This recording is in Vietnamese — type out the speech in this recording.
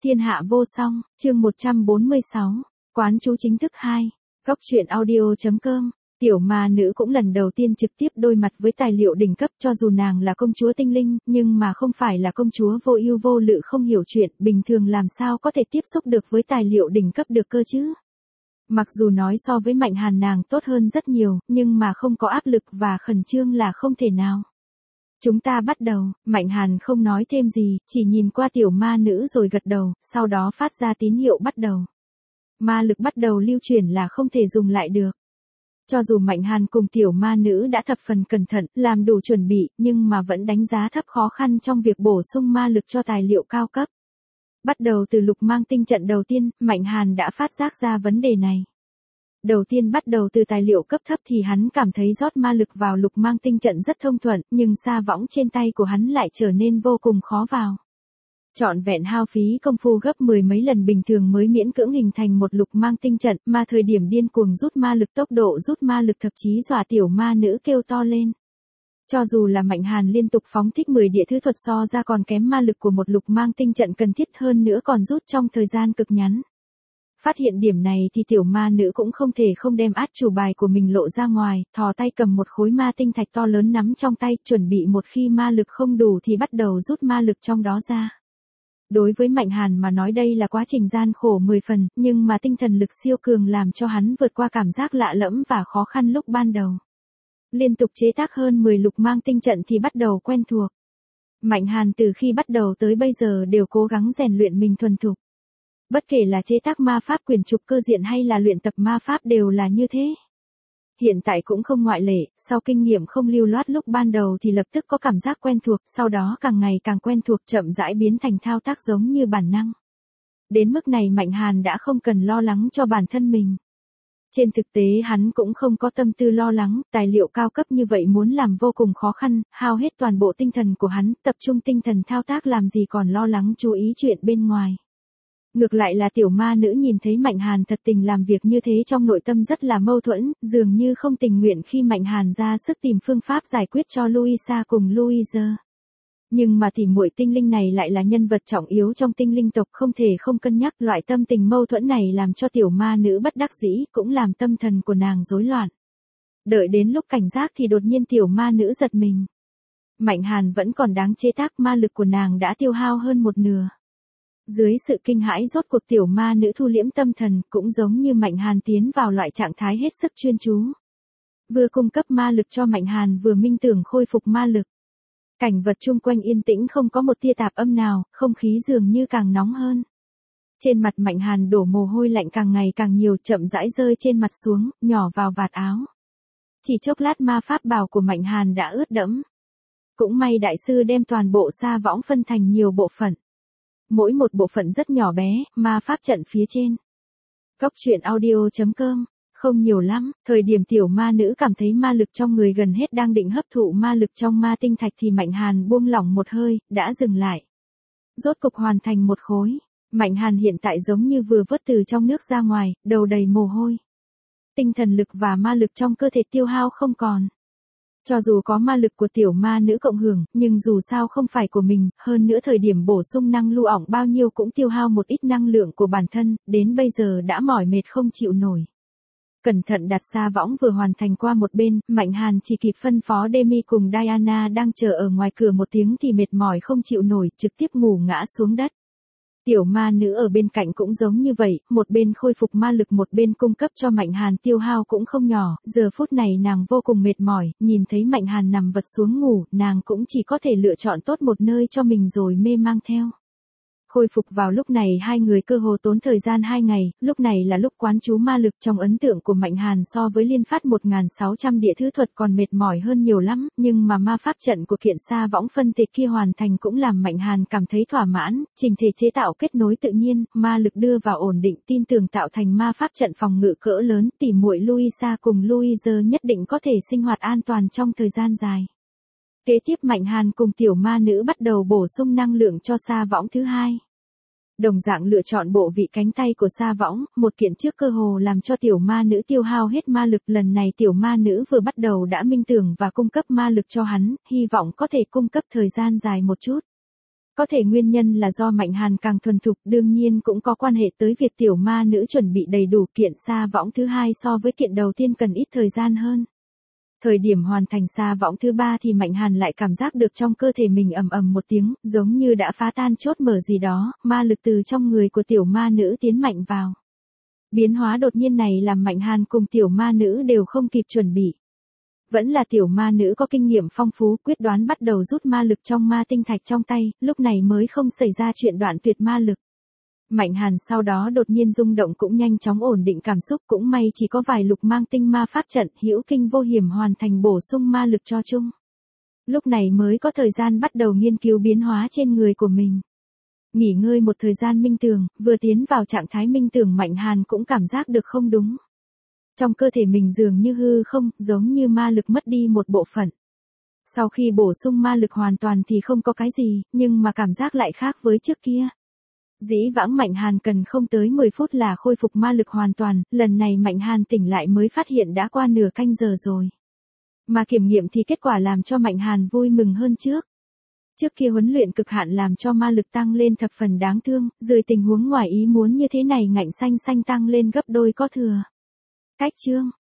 Thiên hạ vô song, chương 146, quán chú chính thức 2, góc truyện audio.com. Tiểu ma nữ cũng lần đầu tiên trực tiếp đối mặt với tài liệu đỉnh cấp, cho dù nàng là công chúa tinh linh, nhưng mà không phải là công chúa vô ưu vô lự không hiểu chuyện, bình thường làm sao có thể tiếp xúc được với tài liệu đỉnh cấp được cơ chứ. Mặc dù nói so với Mạnh Hàn nàng tốt hơn rất nhiều, nhưng mà không có áp lực và khẩn trương là không thể nào. Chúng ta bắt đầu, Mạnh Hàn không nói thêm gì, chỉ nhìn qua tiểu ma nữ rồi gật đầu, sau đó phát ra tín hiệu bắt đầu. Ma lực bắt đầu lưu chuyển là không thể dùng lại được. Cho dù Mạnh Hàn cùng tiểu ma nữ đã thập phần cẩn thận, làm đủ chuẩn bị, nhưng mà vẫn đánh giá thấp khó khăn trong việc bổ sung ma lực cho tài liệu cao cấp. Bắt đầu từ lục mang tinh trận đầu tiên, Mạnh Hàn đã phát giác ra vấn đề này. Đầu tiên bắt đầu từ tài liệu cấp thấp thì hắn cảm thấy rót ma lực vào lục mang tinh trận rất thông thuận, nhưng sa võng trên tay của hắn lại trở nên vô cùng khó vào. Trọn vẹn hao phí công phu gấp 10 mấy lần bình thường mới miễn cưỡng hình thành một lục mang tinh trận, mà thời điểm điên cuồng rút ma lực, tốc độ rút ma lực thậm chí dọa tiểu ma nữ kêu to lên. Cho dù là Mạnh Hàn liên tục phóng thích 10 địa thứ thuật so ra còn kém ma lực của một lục mang tinh trận cần thiết, hơn nữa còn rút trong thời gian cực ngắn. Phát hiện điểm này thì tiểu ma nữ cũng không thể không đem át chủ bài của mình lộ ra ngoài, thò tay cầm một khối ma tinh thạch to lớn nắm trong tay, chuẩn bị một khi ma lực không đủ thì bắt đầu rút ma lực trong đó ra. Đối với Mạnh Hàn mà nói đây là quá trình gian khổ 10 phần, nhưng mà tinh thần lực siêu cường làm cho hắn vượt qua cảm giác lạ lẫm và khó khăn lúc ban đầu. Liên tục chế tác hơn 10 lục mang tinh trận thì bắt đầu quen thuộc. Mạnh Hàn từ khi bắt đầu tới bây giờ đều cố gắng rèn luyện mình thuần thục. Bất kể là chế tác ma pháp quyển trục cơ diện hay là luyện tập ma pháp đều là như thế. Hiện tại cũng không ngoại lệ, sau kinh nghiệm không lưu loát lúc ban đầu thì lập tức có cảm giác quen thuộc, sau đó càng ngày càng quen thuộc, chậm rãi biến thành thao tác giống như bản năng. Đến mức này Mạnh Hàn đã không cần lo lắng cho bản thân mình. Trên thực tế hắn cũng không có tâm tư lo lắng, tài liệu cao cấp như vậy muốn làm vô cùng khó khăn, hao hết toàn bộ tinh thần của hắn, tập trung tinh thần thao tác làm gì còn lo lắng chú ý chuyện bên ngoài. Ngược lại là tiểu ma nữ nhìn thấy Mạnh Hàn thật tình làm việc như thế trong nội tâm rất là mâu thuẫn, dường như không tình nguyện khi Mạnh Hàn ra sức tìm phương pháp giải quyết cho Louisa cùng Louise. Nhưng mà tỷ muội tinh linh này lại là nhân vật trọng yếu trong tinh linh tộc, không thể không cân nhắc, loại tâm tình mâu thuẫn này làm cho tiểu ma nữ bất đắc dĩ, cũng làm tâm thần của nàng rối loạn. Đợi đến lúc cảnh giác thì đột nhiên tiểu ma nữ giật mình. Mạnh Hàn vẫn còn đáng chế tác, ma lực của nàng đã tiêu hao hơn một nửa. Dưới sự kinh hãi rốt cuộc tiểu ma nữ thu liễm tâm thần, cũng giống như Mạnh Hàn tiến vào loại trạng thái hết sức chuyên chú. Vừa cung cấp ma lực cho Mạnh Hàn vừa minh tưởng khôi phục ma lực. Cảnh vật chung quanh yên tĩnh không có một tia tạp âm nào, không khí dường như càng nóng hơn. Trên mặt Mạnh Hàn đổ mồ hôi lạnh càng ngày càng nhiều, chậm rãi rơi trên mặt xuống, nhỏ vào vạt áo. Chỉ chốc lát ma pháp bào của Mạnh Hàn đã ướt đẫm. Cũng may đại sư đem toàn bộ sa võng phân thành nhiều bộ phận. Mỗi một bộ phận rất nhỏ bé, ma pháp trận phía trên. Góc truyện audio.com, không nhiều lắm, thời điểm tiểu ma nữ cảm thấy ma lực trong người gần hết đang định hấp thụ ma lực trong ma tinh thạch thì Mạnh Hàn buông lỏng một hơi, đã dừng lại. Rốt cục hoàn thành một khối, Mạnh Hàn hiện tại giống như vừa vớt từ trong nước ra ngoài, đầu đầy mồ hôi. Tinh thần lực và ma lực trong cơ thể tiêu hao không còn. Cho dù có ma lực của tiểu ma nữ cộng hưởng, nhưng dù sao không phải của mình, hơn nữa thời điểm bổ sung năng lưu ỏng bao nhiêu cũng tiêu hao một ít năng lượng của bản thân, đến bây giờ đã mỏi mệt không chịu nổi. Cẩn thận đặt sa võng vừa hoàn thành qua một bên, Mạnh Hàn chỉ kịp phân phó Demi cùng Diana đang chờ ở ngoài cửa một tiếng thì mệt mỏi không chịu nổi, trực tiếp ngủ ngã xuống đất. Tiểu ma nữ ở bên cạnh cũng giống như vậy, một bên khôi phục ma lực một bên cung cấp cho Mạnh Hàn, tiêu hao cũng không nhỏ, giờ phút này nàng vô cùng mệt mỏi, nhìn thấy Mạnh Hàn nằm vật xuống ngủ, nàng cũng chỉ có thể lựa chọn tốt một nơi cho mình rồi mê mang theo. Khôi phục vào lúc này hai người cơ hồ tốn thời gian 2 ngày, lúc này là lúc quán chú ma lực. Trong ấn tượng của Mạnh Hàn so với liên phát 1600 địa thứ thuật còn mệt mỏi hơn nhiều lắm, nhưng mà ma pháp trận của kiện sa võng phân tịch kia hoàn thành cũng làm Mạnh Hàn cảm thấy thỏa mãn, trình thể chế tạo kết nối tự nhiên, ma lực đưa vào ổn định, tin tưởng tạo thành ma pháp trận phòng ngự cỡ lớn, tỷ muội Louisa cùng Louise nhất định có thể sinh hoạt an toàn trong thời gian dài. Kế tiếp Mạnh Hàn cùng tiểu ma nữ bắt đầu bổ sung năng lượng cho sa võng thứ hai. Đồng dạng lựa chọn bộ vị cánh tay của sa võng, một kiện trước cơ hồ làm cho tiểu ma nữ tiêu hao hết ma lực, lần này tiểu ma nữ vừa bắt đầu đã minh tưởng và cung cấp ma lực cho hắn, hy vọng có thể cung cấp thời gian dài một chút. Có thể nguyên nhân là do Mạnh Hàn càng thuần thục, đương nhiên cũng có quan hệ tới việc tiểu ma nữ chuẩn bị đầy đủ kiện sa võng thứ hai so với kiện đầu tiên cần ít thời gian hơn. Thời điểm hoàn thành sa võng thứ ba thì Mạnh Hàn lại cảm giác được trong cơ thể mình ầm ầm một tiếng, giống như đã phá tan chốt mở gì đó, ma lực từ trong người của tiểu ma nữ tiến mạnh vào. Biến hóa đột nhiên này làm Mạnh Hàn cùng tiểu ma nữ đều không kịp chuẩn bị. Vẫn là tiểu ma nữ có kinh nghiệm phong phú, quyết đoán bắt đầu rút ma lực trong ma tinh thạch trong tay, lúc này mới không xảy ra chuyện đoạn tuyệt ma lực. Mạnh Hàn sau đó đột nhiên rung động cũng nhanh chóng ổn định cảm xúc, cũng may chỉ có vài lục mang tinh ma pháp trận hữu kinh vô hiểm hoàn thành bổ sung ma lực cho chung. Lúc này mới có thời gian bắt đầu nghiên cứu biến hóa trên người của mình. Nghỉ ngơi một thời gian minh tưởng, vừa tiến vào trạng thái minh tưởng Mạnh Hàn cũng cảm giác được không đúng. Trong cơ thể mình dường như hư không, giống như ma lực mất đi một bộ phận. Sau khi bổ sung ma lực hoàn toàn thì không có cái gì, nhưng mà cảm giác lại khác với trước kia. Dĩ vãng Mạnh Hàn cần không tới 10 phút là khôi phục ma lực hoàn toàn, lần này Mạnh Hàn tỉnh lại mới phát hiện đã qua nửa canh giờ rồi. Mà kiểm nghiệm thì kết quả làm cho Mạnh Hàn vui mừng hơn trước. Trước kia huấn luyện cực hạn làm cho ma lực tăng lên thập phần đáng thương, dưới tình huống ngoài ý muốn như thế này ngạnh xanh xanh tăng lên gấp đôi có thừa. Cách chương